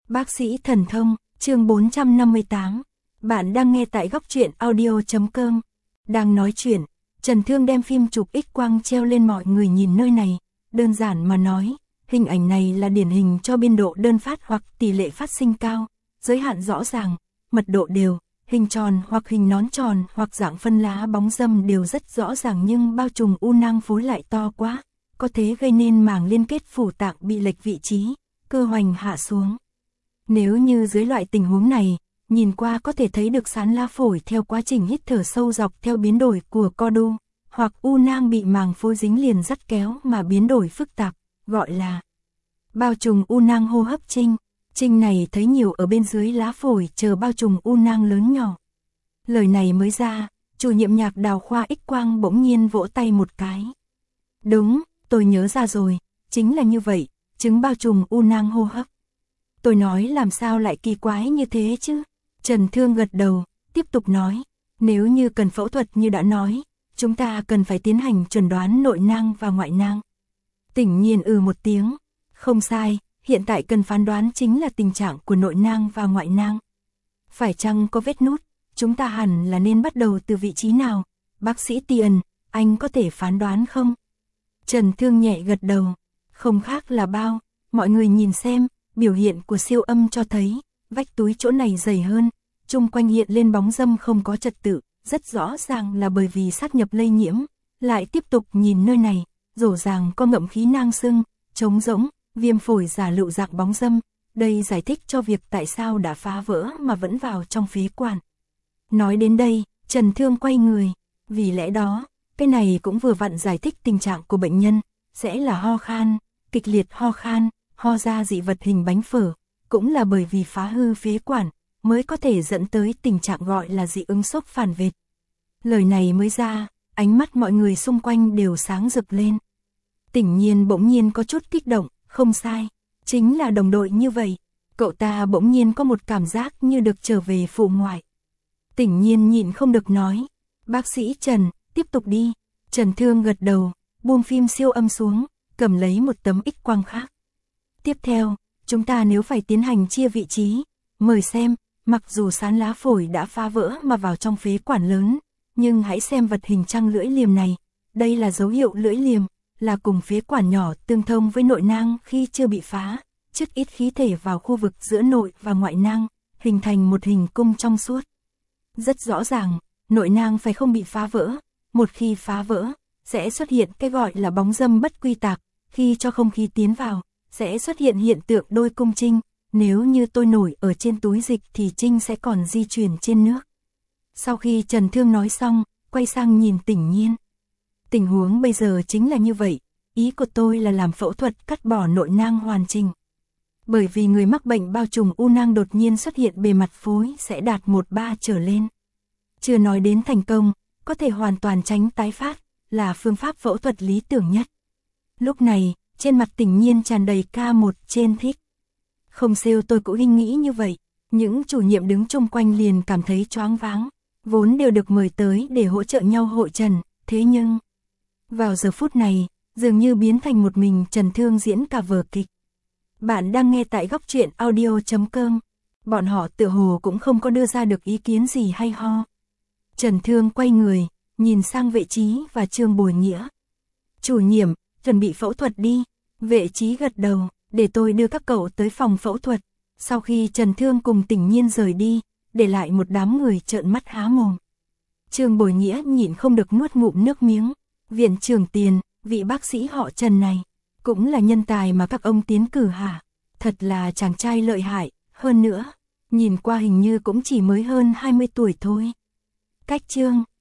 Bác sĩ thần thông, chương 458. Bạn đang nghe tại góc truyện audio.com. Đang nói chuyện, Trần Thương đem phim chụp X-quang treo lên mọi người nhìn nơi này. Đơn giản mà nói, hình ảnh này là điển hình cho biên độ đơn phát hoặc tỷ lệ phát sinh cao, giới hạn rõ ràng, mật độ đều, hình tròn hoặc hình nón tròn hoặc dạng phân lá bóng râm đều rất rõ ràng, nhưng bao trùm u nang phối lại to quá, có thể gây nên màng liên kết phủ tạng bị lệch vị trí, cơ hoành hạ xuống. Nếu như dưới loại tình huống này, nhìn qua có thể thấy được sán lá phổi theo quá trình hít thở sâu dọc theo biến đổi của co đu, hoặc u nang bị màng phôi dính liền dắt kéo mà biến đổi phức tạp, gọi là bao trùm u nang hô hấp trinh. Trinh này thấy nhiều ở bên dưới lá phổi chờ bao trùm u nang lớn nhỏ. Lời này mới ra, chủ nhiệm nhạc đào khoa X-quang bỗng nhiên vỗ tay một cái. Đúng, tôi nhớ ra rồi, chính là như vậy, chứng bao trùm u nang hô hấp. Tôi nói làm sao lại kỳ quái như thế chứ? Trần Thương gật đầu, tiếp tục nói, nếu như cần phẫu thuật như đã nói, chúng ta cần phải tiến hành chẩn đoán nội nang và ngoại nang. Tỉnh Nhiên một tiếng, không sai, hiện tại cần phán đoán chính là tình trạng của nội nang và ngoại nang. Phải chăng có vết nút, chúng ta hẳn là nên bắt đầu từ vị trí nào? Bác sĩ Tiền, anh có thể phán đoán không? Trần Thương nhẹ gật đầu, không khác là bao, mọi người nhìn xem, biểu hiện của siêu âm cho thấy, vách túi chỗ này dày hơn, chung quanh hiện lên bóng râm không có trật tự, rất rõ ràng là bởi vì sát nhập lây nhiễm. Lại tiếp tục nhìn nơi này, rổ ràng có ngậm khí nang sưng, trống rỗng, viêm phổi giả lựu dạng bóng râm, đây giải thích cho việc tại sao đã phá vỡ mà vẫn vào trong phế quản. Nói đến đây, Trần Thương quay người, vì lẽ đó, cái này cũng vừa vặn giải thích tình trạng của bệnh nhân, sẽ là ho khan, kịch liệt ho khan, ho ra dị vật hình bánh phở, cũng là bởi vì phá hư phế quản, mới có thể dẫn tới tình trạng gọi là dị ứng sốc phản vệ. Lời này mới ra, ánh mắt mọi người xung quanh đều sáng rực lên. Tỉnh Nhiên bỗng nhiên có chút kích động, không sai, chính là đồng đội như vậy. Cậu ta bỗng nhiên có một cảm giác như được trở về phụ ngoại. Tỉnh Nhiên nhịn không được nói, bác sĩ Trần, tiếp tục đi. Trần Thương gật đầu, buông phim siêu âm xuống, cầm lấy một tấm X-quang khác. Tiếp theo, chúng ta nếu phải tiến hành chia vị trí, mời xem, mặc dù sán lá phổi đã phá vỡ mà vào trong phế quản lớn, nhưng hãy xem vật hình trăng lưỡi liềm này, đây là dấu hiệu lưỡi liềm, là cùng phế quản nhỏ tương thông với nội nang khi chưa bị phá, chất ít khí thể vào khu vực giữa nội và ngoại nang, hình thành một hình cung trong suốt. Rất rõ ràng, nội nang phải không bị phá vỡ, một khi phá vỡ, sẽ xuất hiện cái gọi là bóng râm bất quy tạc, khi cho không khí tiến vào, sẽ xuất hiện hiện tượng đôi cung trinh, nếu như tôi nổi ở trên túi dịch thì trinh sẽ còn di chuyển trên nước. Sau khi Trần Thương nói xong, quay sang nhìn Tỉnh Nhiên. Tình huống bây giờ chính là như vậy, ý của tôi là làm phẫu thuật cắt bỏ nội nang hoàn chỉnh. Bởi vì người mắc bệnh bao trùm u nang đột nhiên xuất hiện bề mặt phối sẽ đạt 1/3 trở lên. Chưa nói đến thành công, có thể hoàn toàn tránh tái phát, là phương pháp phẫu thuật lý tưởng nhất. Lúc này, trên mặt Tỉnh Nhiên tràn đầy K1 trên thích. Không siêu tôi cũng nghĩ như vậy, những chủ nhiệm đứng chung quanh liền cảm thấy choáng váng, vốn đều được mời tới để hỗ trợ nhau hội trần, thế nhưng vào giờ phút này, dường như biến thành một mình Trần Thương diễn cả vở kịch. Bạn đang nghe tại góc truyện audio.com. Bọn họ tựa hồ cũng không có đưa ra được ý kiến gì hay ho. Trần Thương quay người, nhìn sang Vệ Chí và Trương Bồi Nghĩa. Chủ nhiệm, chuẩn bị phẫu thuật đi. Vệ Chí gật đầu, để tôi đưa các cậu tới phòng phẫu thuật. Sau khi Trần Thương cùng Tỉnh Nhiên rời đi, để lại một đám người trợn mắt há mồm. Trương Bồi Nghĩa nhịn không được nuốt ngụm nước miếng. Viện trưởng Tiền, vị bác sĩ họ Trần này, cũng là nhân tài mà các ông tiến cử hả? Thật là chàng trai lợi hại, hơn nữa, nhìn qua hình như cũng chỉ mới hơn 20 tuổi thôi. Cách Trương,